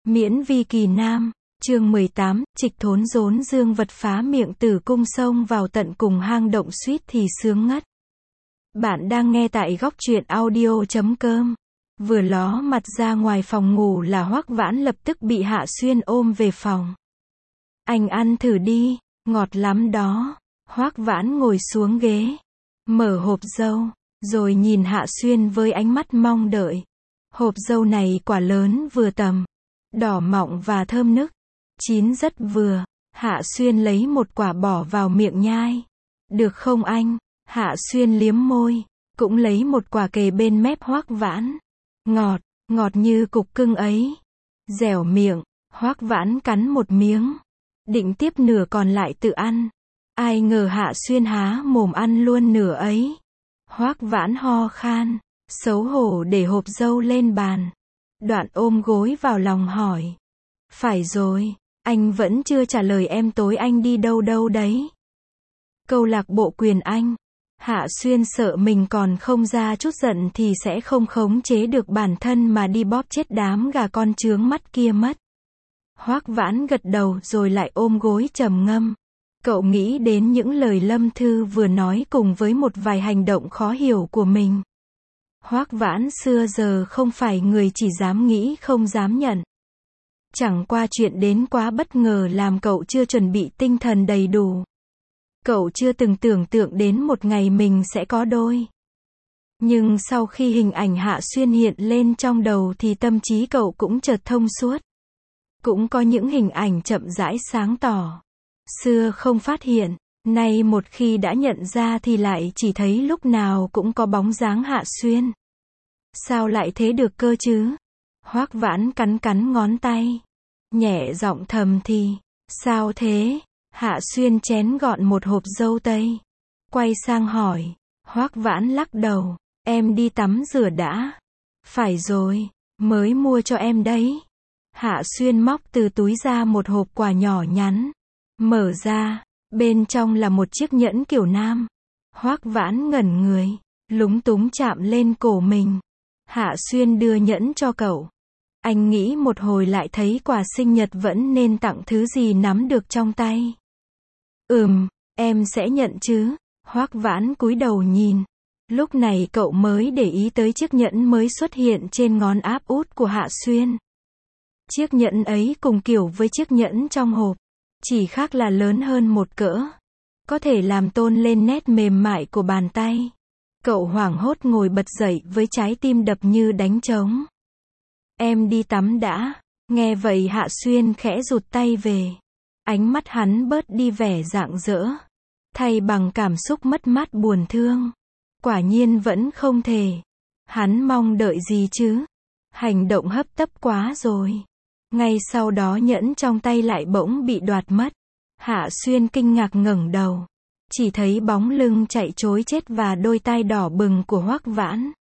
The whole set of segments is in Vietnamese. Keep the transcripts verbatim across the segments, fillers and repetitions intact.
Miễn vi kỳ nam, chương mười tám, trịch thốn rốn dương vật phá miệng tử cung xông vào tận cùng hang động suýt thì sướng ngất. Bạn đang nghe tại góc truyện audio chấm com. Vừa ló mặt ra ngoài phòng ngủ là Hoắc Vãn lập tức bị Hạ Xuyên ôm về phòng. Anh ăn thử đi, ngọt lắm đó. Hoắc Vãn ngồi xuống ghế, mở hộp dâu, rồi nhìn Hạ Xuyên với ánh mắt mong đợi. Hộp dâu này quả lớn vừa tầm, đỏ mọng và thơm nức, chín rất vừa. Hạ Xuyên lấy một quả bỏ vào miệng nhai. Được không anh? Hạ Xuyên liếm môi, cũng lấy một quả kề bên mép Hoắc Vãn. Ngọt, ngọt như cục cưng ấy. Dẻo miệng, Hoắc Vãn cắn một miếng, định tiếp nửa còn lại tự ăn. Ai ngờ Hạ Xuyên há mồm ăn luôn nửa ấy. Hoắc Vãn ho khan, xấu hổ để hộp dâu lên bàn. Đoạn ôm gối vào lòng hỏi. Phải rồi, anh vẫn chưa trả lời em tối anh đi đâu đâu đấy. Câu lạc bộ quyền Anh. Hạ Xuyên sợ mình còn không ra chút giận thì sẽ không khống chế được bản thân mà đi bóp chết đám gà con chướng mắt kia mất. Hoắc Vãn gật đầu rồi lại ôm gối trầm ngâm. Cậu nghĩ đến những lời Lâm Thư vừa nói cùng với một vài hành động khó hiểu của mình. Hoắc Vãn xưa giờ không phải người chỉ dám nghĩ không dám nhận. Chẳng qua chuyện đến quá bất ngờ làm cậu chưa chuẩn bị tinh thần đầy đủ. Cậu chưa từng tưởng tượng đến một ngày mình sẽ có đôi. Nhưng sau khi hình ảnh Hạ Xuyên hiện lên trong đầu thì tâm trí cậu cũng chợt thông suốt. Cũng có những hình ảnh chậm rãi sáng tỏ. Xưa không phát hiện, nay một khi đã nhận ra thì lại chỉ thấy lúc nào cũng có bóng dáng Hạ Xuyên. Sao lại thế được cơ chứ? Hoắc Vãn cắn cắn ngón tay, nhẹ giọng thầm thì, sao thế? Hạ Xuyên chén gọn một hộp dâu tây, quay sang hỏi. Hoắc Vãn lắc đầu, em đi tắm rửa đã. Phải rồi, mới mua cho em đấy. Hạ Xuyên móc từ túi ra một hộp quà nhỏ nhắn. Mở ra, bên trong là một chiếc nhẫn kiểu nam. Hoắc Vãn ngẩn người, lúng túng chạm lên cổ mình. Hạ Xuyên đưa nhẫn cho cậu. Anh nghĩ một hồi lại thấy quà sinh nhật vẫn nên tặng thứ gì nắm được trong tay. Ừm, em sẽ nhận chứ. Hoắc Vãn cúi đầu nhìn. Lúc này cậu mới để ý tới chiếc nhẫn mới xuất hiện trên ngón áp út của Hạ Xuyên. Chiếc nhẫn ấy cùng kiểu với chiếc nhẫn trong hộp, chỉ khác là lớn hơn một cỡ. Có thể làm tôn lên nét mềm mại của bàn tay. Cậu hoảng hốt ngồi bật dậy với trái tim đập như đánh trống. Em đi tắm đã. Nghe vậy Hạ Xuyên khẽ rụt tay về. Ánh mắt hắn bớt đi vẻ rạng rỡ, thay bằng cảm xúc mất mát buồn thương. Quả nhiên vẫn không thể. Hắn mong đợi gì chứ? Hành động hấp tấp quá rồi. Ngay sau đó nhẫn trong tay lại bỗng bị đoạt mất. Hạ Xuyên kinh ngạc ngẩng đầu, chỉ thấy bóng lưng chạy trối chết và đôi tai đỏ bừng của Hoắc Vãn.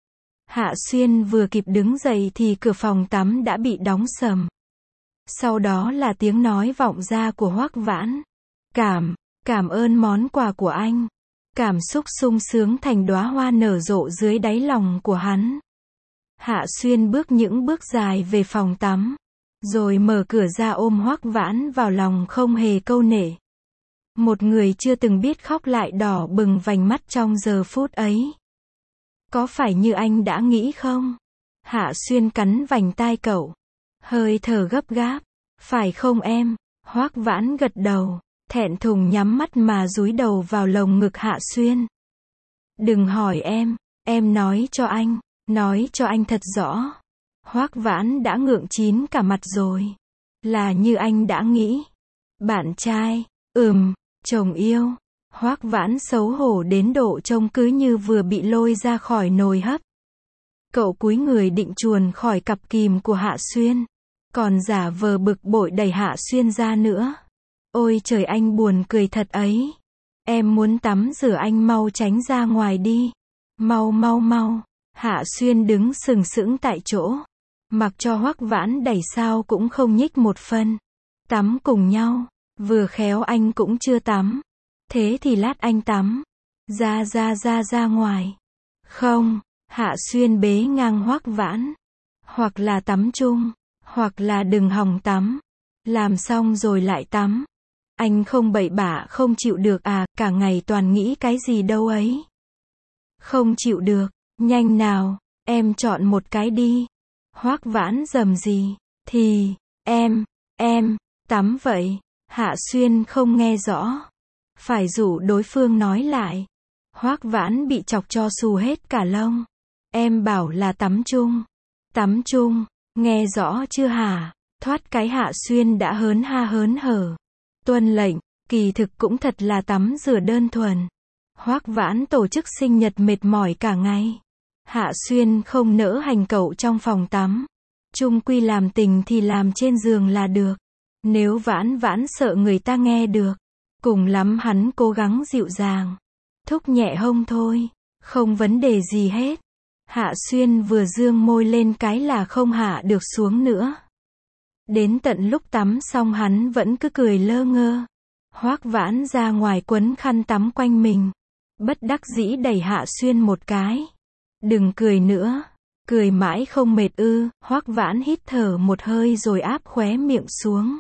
Hạ Xuyên vừa kịp đứng dậy thì cửa phòng tắm đã bị đóng sầm. Sau đó là tiếng nói vọng ra của Hoắc Vãn. Cảm, cảm ơn món quà của anh. Cảm xúc sung sướng thành đóa hoa nở rộ dưới đáy lòng của hắn. Hạ Xuyên bước những bước dài về phòng tắm, rồi mở cửa ra ôm Hoắc Vãn vào lòng không hề câu nệ. Một người chưa từng biết khóc lại đỏ bừng vành mắt trong giờ phút ấy. Có phải như anh đã nghĩ không? Hạ Xuyên cắn vành tai cậu, hơi thở gấp gáp. Phải không em? Hoắc Vãn gật đầu, thẹn thùng nhắm mắt mà dúi đầu vào lồng ngực Hạ Xuyên. Đừng hỏi em, em nói cho anh, nói cho anh thật rõ. Hoắc Vãn đã ngượng chín cả mặt rồi. Là như anh đã nghĩ. Bạn trai, ừm, chồng yêu. Hoắc Vãn xấu hổ đến độ trông cứ như vừa bị lôi ra khỏi nồi hấp. Cậu cúi người định chuồn khỏi cặp kìm của Hạ Xuyên, còn giả vờ bực bội đẩy Hạ Xuyên ra nữa. Ôi trời, anh buồn cười thật ấy. Em muốn tắm rửa, anh mau tránh ra ngoài đi. Mau mau mau. Hạ Xuyên đứng sừng sững tại chỗ, mặc cho Hoắc Vãn đẩy sao cũng không nhích một phân. Tắm cùng nhau, vừa khéo anh cũng chưa tắm. Thế thì lát anh tắm. Ra ra ra ra ngoài. Không, Hạ Xuyên bế ngang Hoắc Vãn. Hoặc là tắm chung, Hoặc là đừng hòng tắm. Làm xong rồi lại tắm. Anh không bậy bạ không chịu được à, cả ngày toàn nghĩ cái gì đâu ấy. Không chịu được, nhanh nào, em chọn một cái đi. Hoắc Vãn rầm rì, thì, em, em, tắm vậy. Hạ Xuyên không nghe rõ. Phải rủ đối phương nói lại. Hoắc Vãn bị chọc cho xù hết cả lông. Em bảo là tắm chung. Tắm chung, nghe rõ chưa hả? Thoát cái Hạ Xuyên đã hớn ha hớn hở. Tuân lệnh, kỳ thực cũng thật là tắm rửa đơn thuần. Hoắc Vãn tổ chức sinh nhật mệt mỏi cả ngày. Hạ Xuyên không nỡ hành cậu trong phòng tắm. Chung quy làm tình thì làm trên giường là được. Nếu Vãn Vãn sợ người ta nghe được, cùng lắm hắn cố gắng dịu dàng. Thúc nhẹ hông thôi, không vấn đề gì hết. Hạ Xuyên vừa dương môi lên cái là không hạ được xuống nữa. Đến tận lúc tắm xong hắn vẫn cứ cười lơ ngơ. Hoắc Vãn ra ngoài quấn khăn tắm quanh mình. Bất đắc dĩ đẩy Hạ Xuyên một cái. Đừng cười nữa. Cười mãi không mệt ư. Hoắc Vãn hít thở một hơi rồi áp khóe miệng xuống.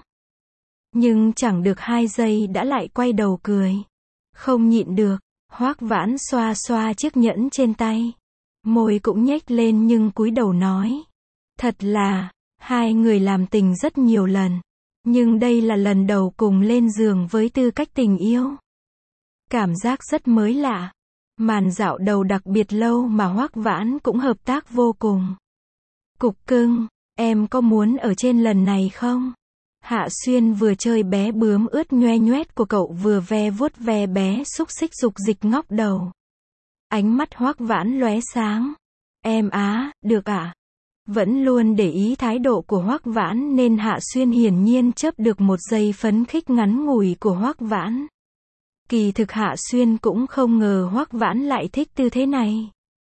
Nhưng chẳng được hai giây đã lại quay đầu cười. Không nhịn được. Hoắc Vãn xoa xoa chiếc nhẫn trên tay. Môi cũng nhếch lên nhưng cúi đầu nói. Thật là, hai người làm tình rất nhiều lần. Nhưng đây là lần đầu cùng lên giường với tư cách tình yêu. Cảm giác rất mới lạ. Màn dạo đầu đặc biệt lâu mà Hoắc Vãn cũng hợp tác vô cùng. Cục cưng, em có muốn ở trên lần này không? Hạ Xuyên vừa chơi bé bướm ướt nhoe nhoét của cậu vừa ve vuốt ve bé xúc xích dục dịch ngóc đầu. Ánh mắt Hoắc Vãn lóe sáng. Em á, được ạ. À? Vẫn luôn để ý thái độ của Hoắc Vãn nên Hạ Xuyên hiển nhiên chớp được một giây phấn khích ngắn ngủi của Hoắc Vãn. Kỳ thực Hạ Xuyên cũng không ngờ Hoắc Vãn lại thích tư thế này.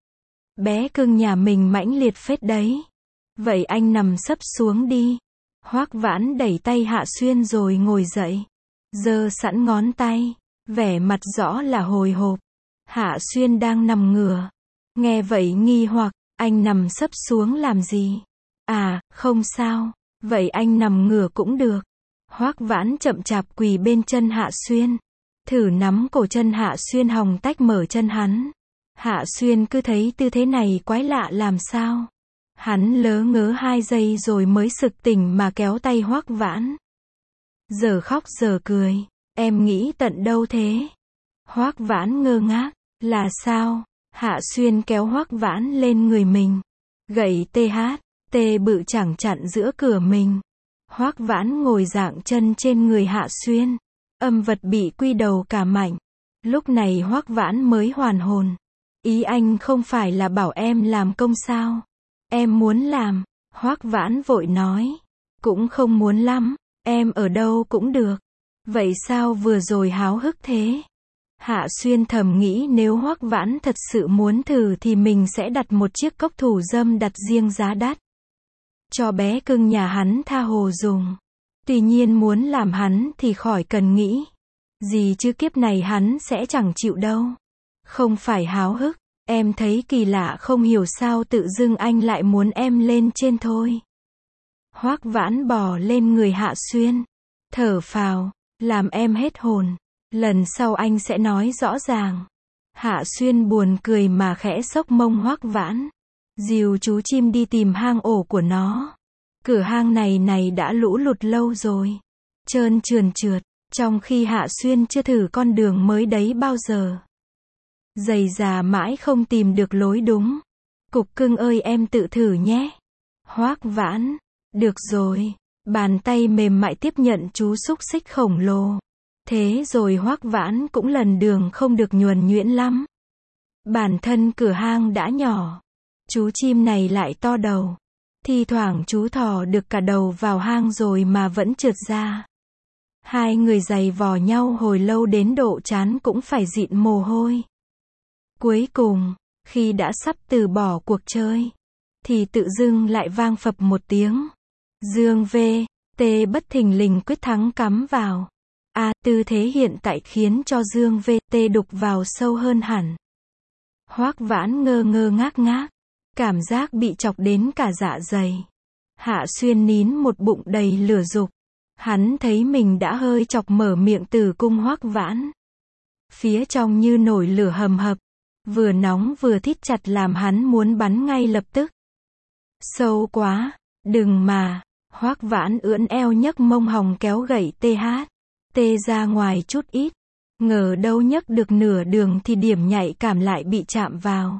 Bé cưng nhà mình mãnh liệt phết đấy. Vậy anh nằm sấp xuống đi. Hoắc Vãn đẩy tay Hạ Xuyên rồi ngồi dậy. Giơ sẵn ngón tay. Vẻ mặt rõ là hồi hộp. Hạ Xuyên đang nằm ngửa. Nghe vậy nghi hoặc, anh nằm sấp xuống làm gì? À, không sao. Vậy anh nằm ngửa cũng được. Hoắc Vãn chậm chạp quỳ bên chân Hạ Xuyên. Thử nắm cổ chân Hạ Xuyên hòng tách mở chân hắn. Hạ Xuyên cứ thấy tư thế này quái lạ làm sao. Hắn lớ ngớ hai giây rồi mới sực tỉnh mà kéo tay Hoắc Vãn. Giờ khóc giờ cười. Em nghĩ tận đâu thế? Hoắc Vãn ngơ ngác. Là sao? Hạ Xuyên kéo Hoắc Vãn lên người mình. Gậy tê hát, tê bự chẳng chặn giữa cửa mình. Hoắc Vãn ngồi dạng chân trên người Hạ Xuyên. Âm vật bị quy đầu cả mảnh. Lúc này Hoắc Vãn mới hoàn hồn. Ý anh không phải là bảo em làm công sao? Em muốn làm. Hoắc Vãn vội nói. Cũng không muốn lắm. Em ở đâu cũng được. Vậy sao vừa rồi háo hức thế? Hạ Xuyên thầm nghĩ nếu Hoắc Vãn thật sự muốn thử thì mình sẽ đặt một chiếc cốc thủ dâm đặt riêng giá đắt. Cho bé cưng nhà hắn tha hồ dùng. Tuy nhiên muốn làm hắn thì khỏi cần nghĩ. Gì chứ kiếp này hắn sẽ chẳng chịu đâu. Không phải háo hức. Em thấy kỳ lạ không hiểu sao tự dưng anh lại muốn em lên trên thôi. Hoắc Vãn bò lên người Hạ Xuyên. Thở phào. Làm em hết hồn. Lần sau anh sẽ nói rõ ràng. Hạ Xuyên buồn cười mà khẽ xốc mông Hoắc Vãn. Dìu chú chim đi tìm hang ổ của nó. Cửa hang này này đã lũ lụt lâu rồi. Trơn trườn trượt. Trong khi Hạ Xuyên chưa thử con đường mới đấy bao giờ. Dầy già mãi không tìm được lối đúng. Cục cưng ơi em tự thử nhé. Hoắc Vãn. Được rồi. Bàn tay mềm mại tiếp nhận chú xúc xích khổng lồ. Thế rồi Hoắc Vãn cũng lần đường không được nhuần nhuyễn lắm. Bản thân cửa hang đã nhỏ. Chú chim này lại to đầu. Thi thoảng chú thò được cả đầu vào hang rồi mà vẫn trượt ra. Hai người giày vò nhau hồi lâu đến độ chán cũng phải dịn mồ hôi. Cuối cùng, khi đã sắp từ bỏ cuộc chơi, thì tự dưng lại vang phập một tiếng. Dương V, T bất thình lình quyết thắng cắm vào. A, tư thế hiện tại khiến cho Dương V, T đục vào sâu hơn hẳn. Hoắc Vãn ngơ ngơ ngác ngác. Cảm giác bị chọc đến cả dạ dày. Hạ Xuyên nín một bụng đầy lửa dục. Hắn thấy mình đã hơi chọc mở miệng tử cung Hoắc Vãn. Phía trong như nổi lửa hầm hập, vừa nóng vừa thít chặt làm hắn muốn bắn ngay lập tức. Sâu quá, đừng mà. Hoắc Vãn ưỡn eo nhấc mông hồng kéo gậy tê hát, tê ra ngoài chút ít. Ngờ đâu nhấc được nửa đường thì điểm nhạy cảm lại bị chạm vào.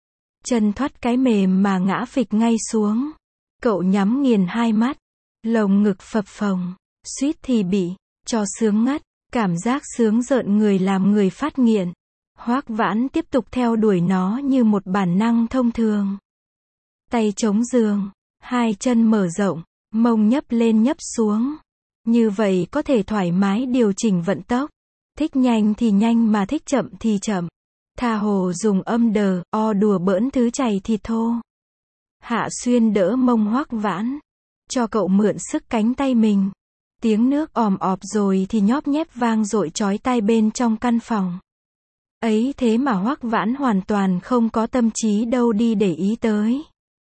Chân thoát cái mềm mà ngã phịch ngay xuống. Cậu nhắm nghiền hai mắt, lồng ngực phập phồng, suýt thì bị cho sướng ngất. Cảm giác sướng rợn người làm người phát nghiện. Hoắc Vãn tiếp tục theo đuổi nó như một bản năng thông thường. Tay chống giường, hai chân mở rộng, mông nhấp lên nhấp xuống. Như vậy có thể thoải mái điều chỉnh vận tốc. Thích nhanh thì nhanh mà thích chậm thì chậm. Tha hồ dùng âm đờ, o đùa bỡn thứ chày thịt thô. Hạ Xuyên đỡ mông Hoắc Vãn, cho cậu mượn sức cánh tay mình. Tiếng nước òm ọp rồi thì nhóp nhép vang dội chói tai bên trong căn phòng. Ấy thế mà Hoắc Vãn hoàn toàn không có tâm trí đâu đi để ý tới.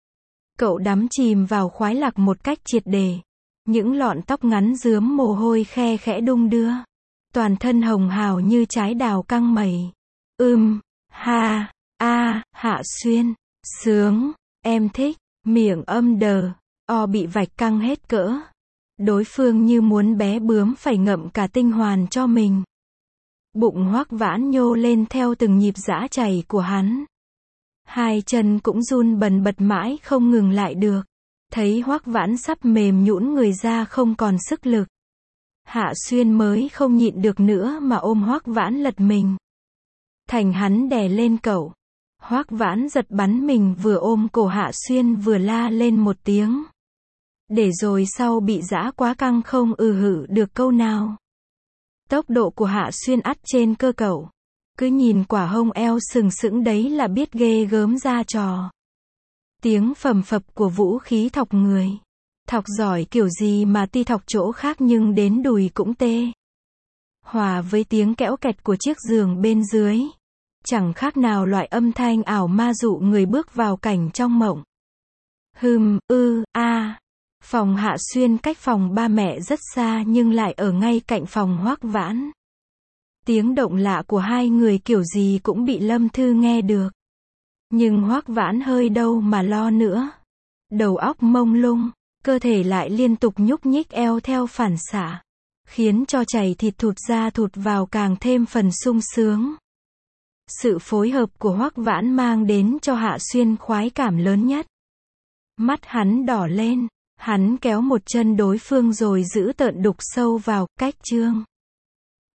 Cậu đắm chìm vào khoái lạc một cách triệt để. Những lọn tóc ngắn rướm mồ hôi khe khẽ đung đưa. Toàn thân hồng hào như trái đào căng mẩy. Ưm, ha, a, Hạ Xuyên, sướng, em thích, miệng âm đờ, o bị vạch căng hết cỡ. Đối phương như muốn bé bướm phải ngậm cả tinh hoàn cho mình. Bụng Hoắc Vãn nhô lên theo từng nhịp giã chảy của hắn. Hai chân cũng run bần bật mãi không ngừng lại được. Thấy Hoắc Vãn sắp mềm nhũn người ra không còn sức lực. Hạ Xuyên mới không nhịn được nữa mà ôm Hoắc Vãn lật mình. Thành hắn đè lên cậu. Hoắc Vãn giật bắn mình vừa ôm cổ Hạ Xuyên vừa la lên một tiếng. Để rồi sau bị giã quá căng không ừ hử được câu nào. Tốc độ của Hạ Xuyên ắt trên cơ cậu. Cứ nhìn quả hông eo sừng sững đấy là biết ghê gớm ra trò. Tiếng phầm phập của vũ khí thọc người. Thọc giỏi kiểu gì mà ti thọc chỗ khác nhưng đến đùi cũng tê. Hòa với tiếng kẽo kẹt của chiếc giường bên dưới. Chẳng khác nào loại âm thanh ảo ma dụ người bước vào cảnh trong mộng. Hừm, ư, a. Phòng Hạ Xuyên cách phòng ba mẹ rất xa nhưng lại ở ngay cạnh phòng Hoắc Vãn. Tiếng động lạ của hai người kiểu gì cũng bị Lâm Thư nghe được. Nhưng Hoắc Vãn hơi đâu mà lo nữa. Đầu óc mông lung, cơ thể lại liên tục nhúc nhích eo theo phản xạ. Khiến cho chảy thịt thụt ra thụt vào càng thêm phần sung sướng. Sự phối hợp của Hoắc Vãn mang đến cho Hạ Xuyên khoái cảm lớn nhất. Mắt hắn đỏ lên. Hắn kéo một chân đối phương rồi giữ tợn đục sâu vào, cách chương.